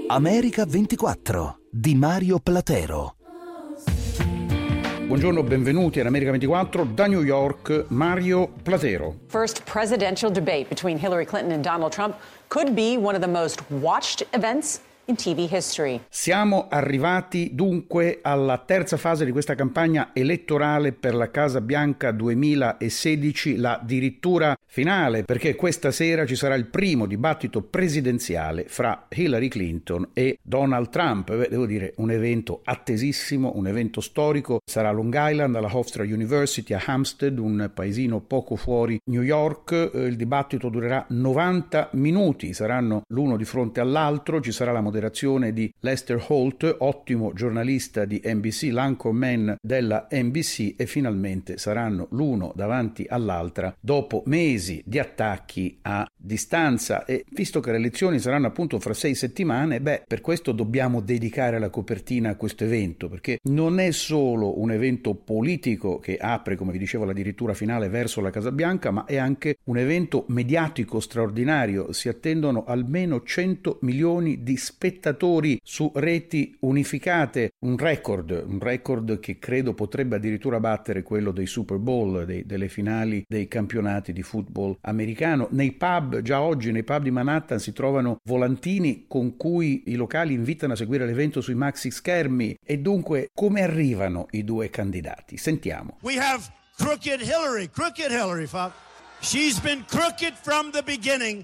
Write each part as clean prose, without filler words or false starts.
America 24 di Mario Platero. Buongiorno, benvenuti ad America 24 da New York, Mario Platero. First presidential debate between Hillary Clinton and Donald Trump could be one of the most watched events in TV history. Siamo arrivati dunque alla terza fase di questa campagna elettorale per la Casa Bianca 2016, la addirittura finale, perché questa sera ci sarà il primo dibattito presidenziale fra Hillary Clinton e Donald Trump. Devo dire, un evento attesissimo, un evento storico. Sarà a Long Island, alla Hofstra University a Hampstead, un paesino poco fuori New York. Il dibattito durerà 90 minuti, saranno l'uno di fronte all'altro. Ci sarà la moderazione di Lester Holt, ottimo giornalista di NBC, l'anchorman della NBC, e finalmente saranno l'uno davanti all'altra dopo mesi di attacchi a distanza. E visto che le elezioni saranno appunto fra 6 settimane, per questo dobbiamo dedicare la copertina a questo evento, perché non è solo un evento politico che apre, come vi dicevo, l'addirittura finale verso la Casa Bianca, ma è anche un evento mediatico straordinario. Si attendono almeno 100 milioni di spettatori su reti unificate, un record che credo potrebbe addirittura battere quello dei Super Bowl, delle finali dei campionati di football americano. Nei pub, già oggi nei pub di Manhattan si trovano volantini con cui i locali invitano a seguire l'evento sui maxi schermi. E dunque, come arrivano i due candidati? Sentiamo. We have crooked Hillary, Fox. She's been crooked from the beginning.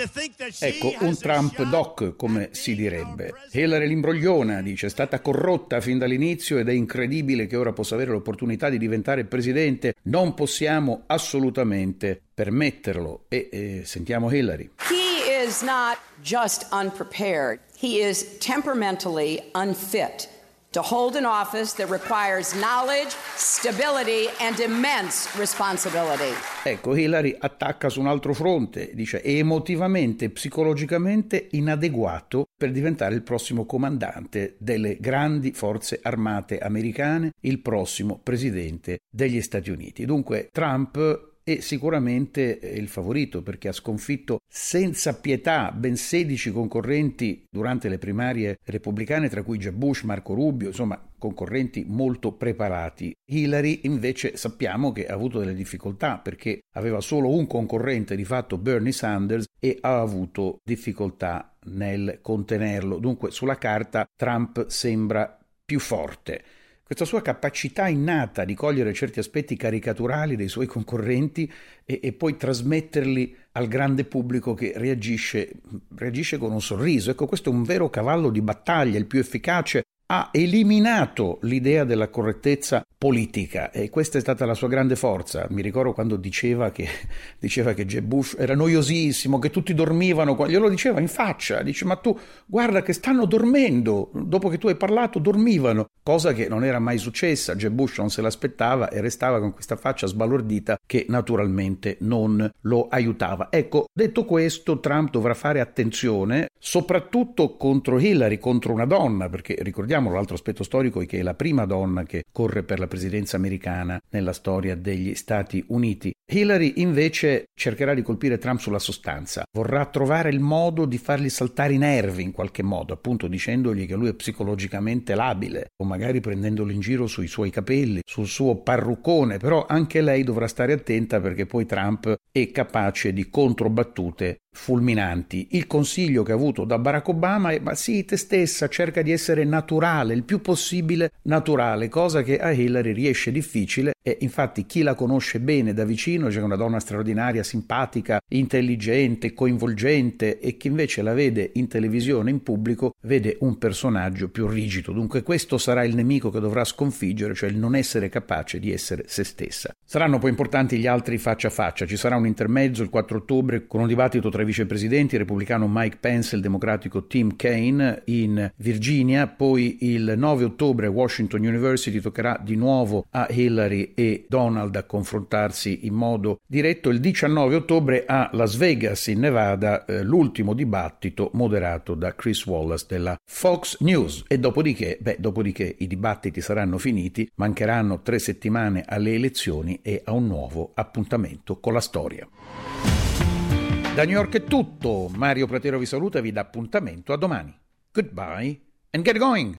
Ecco, un Trump doc, come si direbbe. Hillary l'imbrogliona, dice, è stata corrotta fin dall'inizio ed è incredibile che ora possa avere l'opportunità di diventare presidente. Non possiamo assolutamente permetterlo. E sentiamo Hillary. He is not just unprepared. He is temperamentally unfit to hold an office that requires knowledge, stability and immense responsibility. Ecco, Hillary attacca su un altro fronte, dice è emotivamente e psicologicamente inadeguato per diventare il prossimo comandante delle grandi forze armate americane, il prossimo presidente degli Stati Uniti. Dunque Trump è sicuramente il favorito, perché ha sconfitto senza pietà ben 16 concorrenti durante le primarie repubblicane, tra cui Jeb Bush, Marco Rubio, insomma concorrenti molto preparati. Hillary invece sappiamo che ha avuto delle difficoltà, perché aveva solo un concorrente, di fatto Bernie Sanders, e ha avuto difficoltà nel contenerlo. Dunque sulla carta Trump sembra più forte. Questa sua capacità innata di cogliere certi aspetti caricaturali dei suoi concorrenti e poi trasmetterli al grande pubblico che reagisce con un sorriso. Ecco, questo è un vero cavallo di battaglia, il più efficace. Ha eliminato l'idea della correttezza politica e questa è stata la sua grande forza. Mi ricordo quando diceva che Jeb Bush era noiosissimo, che tutti dormivano, glielo diceva in faccia, dice ma tu guarda che stanno dormendo, dopo che tu hai parlato dormivano, cosa che non era mai successa. Jeb Bush non se l'aspettava e restava con questa faccia sbalordita che naturalmente non lo aiutava. Ecco, detto questo, Trump dovrà fare attenzione soprattutto contro Hillary, contro una donna, perché ricordiamo l'altro aspetto storico è che è la prima donna che corre per la presidenza americana nella storia degli Stati Uniti. Hillary invece cercherà di colpire Trump sulla sostanza, vorrà trovare il modo di fargli saltare i nervi in qualche modo, appunto dicendogli che lui è psicologicamente labile o magari prendendolo in giro sui suoi capelli, sul suo parruccone, però anche lei dovrà stare attenta perché poi Trump è capace di controbattute fulminanti. Il consiglio che ha avuto da Barack Obama è: ma sì, te stessa cerca di essere naturale, il più possibile naturale, cosa che a Hillary riesce difficile. E infatti chi la conosce bene da vicino, c'è una donna straordinaria, simpatica, intelligente, coinvolgente, e chi invece la vede in televisione, in pubblico, vede un personaggio più rigido. Dunque questo sarà il nemico che dovrà sconfiggere, cioè il non essere capace di essere se stessa. Saranno poi importanti gli altri faccia a faccia. Ci sarà un intermezzo il 4 ottobre con un dibattito tra i vicepresidenti, il repubblicano Mike Pence e il democratico Tim Kaine in Virginia. Poi il 9 ottobre a Washington University toccherà di nuovo a Hillary e Donald a confrontarsi in modo diretto. Il 19 ottobre a Las Vegas in Nevada l'ultimo dibattito moderato da Chris Wallace della Fox News. E dopodiché i dibattiti saranno finiti, mancheranno 3 settimane alle elezioni e a un nuovo appuntamento con la storia. Da New York è tutto, Mario Platero vi saluta e vi dà appuntamento a domani. Goodbye and get going!